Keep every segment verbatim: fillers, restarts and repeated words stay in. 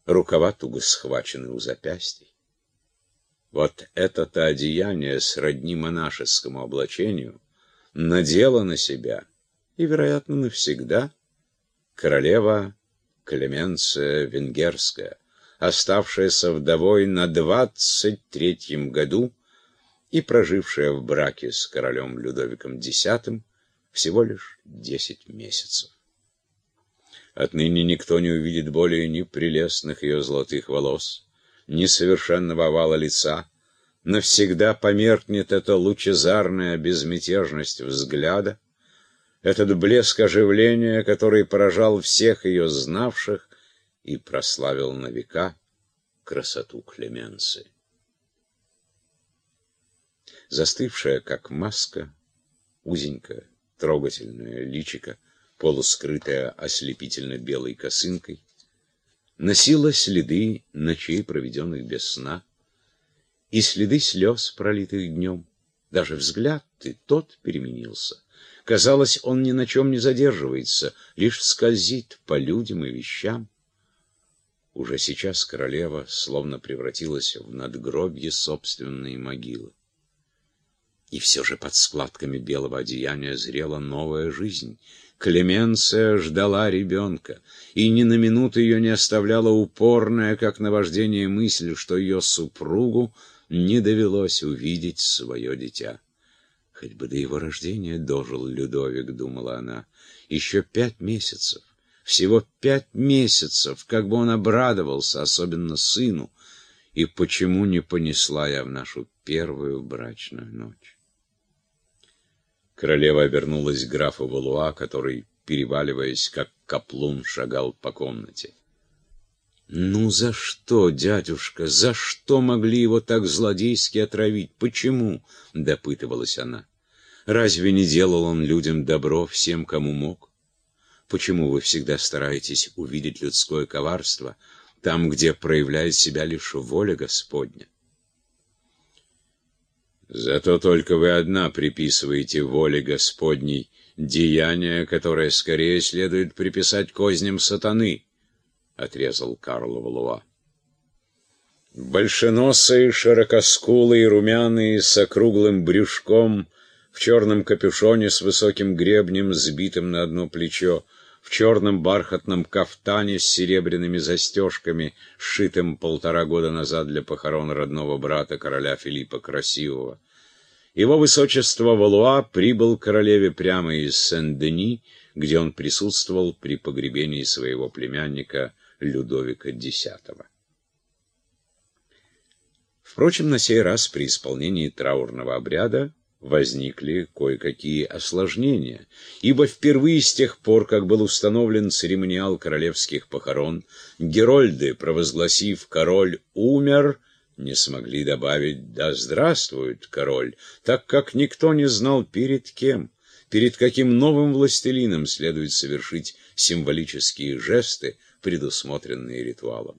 рукава туго схвачены у запястий. Вот это-то одеяние сродни монашескому облачению надела на себя, и, вероятно, навсегда, королева Клеменция Венгерская, оставшаяся вдовой на двадцать третьем году и прожившая в браке с королем Людовиком Десятым всего лишь десять месяцев. Отныне никто не увидит более ни прелестных ее золотых волос, ни совершенного овала лица. Навсегда померкнет эта лучезарная безмятежность взгляда, этот блеск оживления, который поражал всех ее знавших и прославил на века красоту Клеменции. Застывшая, как маска, узенькая, трогательное личико, полускрытая ослепительно белой косынкой, носила следы ночей, проведенных без сна, и следы слез, пролитых днем. Даже взгляд и тот переменился. Казалось, он ни на чем не задерживается, лишь скользит по людям и вещам. Уже сейчас королева словно превратилась в надгробье собственной могилы. И все же под складками белого одеяния зрела новая жизнь. Клеменция ждала ребенка, и ни на минуту ее не оставляла упорная, как наваждение, мысль, что ее супругу не довелось увидеть свое дитя. Хоть бы до его рождения дожил Людовик, думала она, еще пять месяцев, всего пять месяцев, как бы он обрадовался, особенно сыну, и почему не понесла я в нашу первую брачную ночь. Королева обернулась к графу Валуа, который, переваливаясь, как каплун, шагал по комнате. «Ну за что, дядюшка, за что могли его так злодейски отравить? Почему?» — допытывалась она. «Разве не делал он людям добро, всем, кому мог? Почему вы всегда стараетесь увидеть людское коварство там, где проявляет себя лишь воля Господня?» «Зато только вы одна приписываете воле Господней деяние, которое скорее следует приписать козням сатаны», — отрезал Карл Валуа. Большеносые, широкоскулые, румяные, с округлым брюшком, в черном капюшоне с высоким гребнем, сбитым на одно плечо, в черном бархатном кафтане с серебряными застежками, сшитым полтора года назад для похорон родного брата короля Филиппа Красивого. Его высочество Валуа прибыл к королеве прямо из Сен-Дени, где он присутствовал при погребении своего племянника Людовика Десятого. Впрочем, на сей раз при исполнении траурного обряда возникли кое-какие осложнения, ибо впервые с тех пор, как был установлен церемониал королевских похорон, герольды, провозгласив «король умер», не смогли добавить «да здравствует король», так как никто не знал, перед кем, перед каким новым властелином следует совершить символические жесты, предусмотренные ритуалом.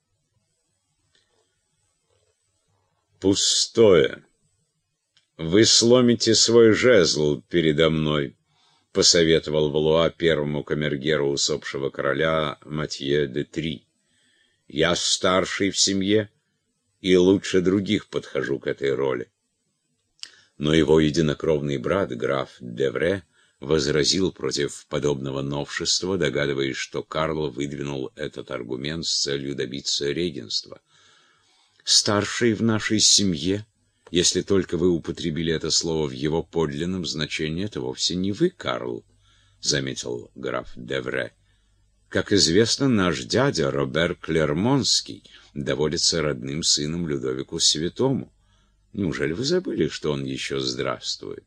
«Пустое. Вы сломите свой жезл передо мной», — посоветовал Валуа первому камергеру усопшего короля Матье де Три. «Я старший в семье и лучше других подхожу к этой роли». Но его единокровный брат, граф Девре, возразил против подобного новшества, догадываясь, что Карл выдвинул этот аргумент с целью добиться регенства. «Старший в нашей семье, если только вы употребили это слово в его подлинном значении, это вовсе не вы, Карл», — заметил граф Девре. «Как известно, наш дядя Робер Клермонский доводится родным сыном Людовику Святому. Неужели вы забыли, что он еще здравствует?»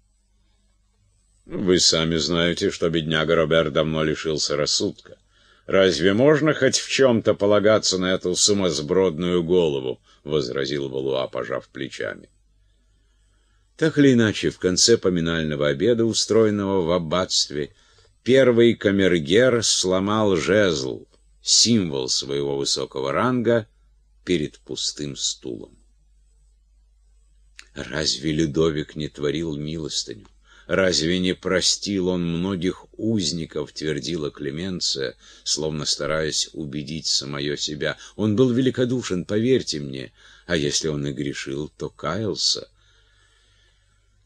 «Вы сами знаете, что бедняга Робер давно лишился рассудка. Разве можно хоть в чем-то полагаться на эту сумасбродную голову?» — возразил Валуа, пожав плечами. Так или иначе, в конце поминального обеда, устроенного в аббатстве, первый камергер сломал жезл, символ своего высокого ранга, перед пустым стулом. Разве Людовик не творил милостыню? Разве не простил он многих узников, твердила Клеменция, словно стараясь убедить самое себя. Он был великодушен, поверьте мне, а если он и грешил, то каялся.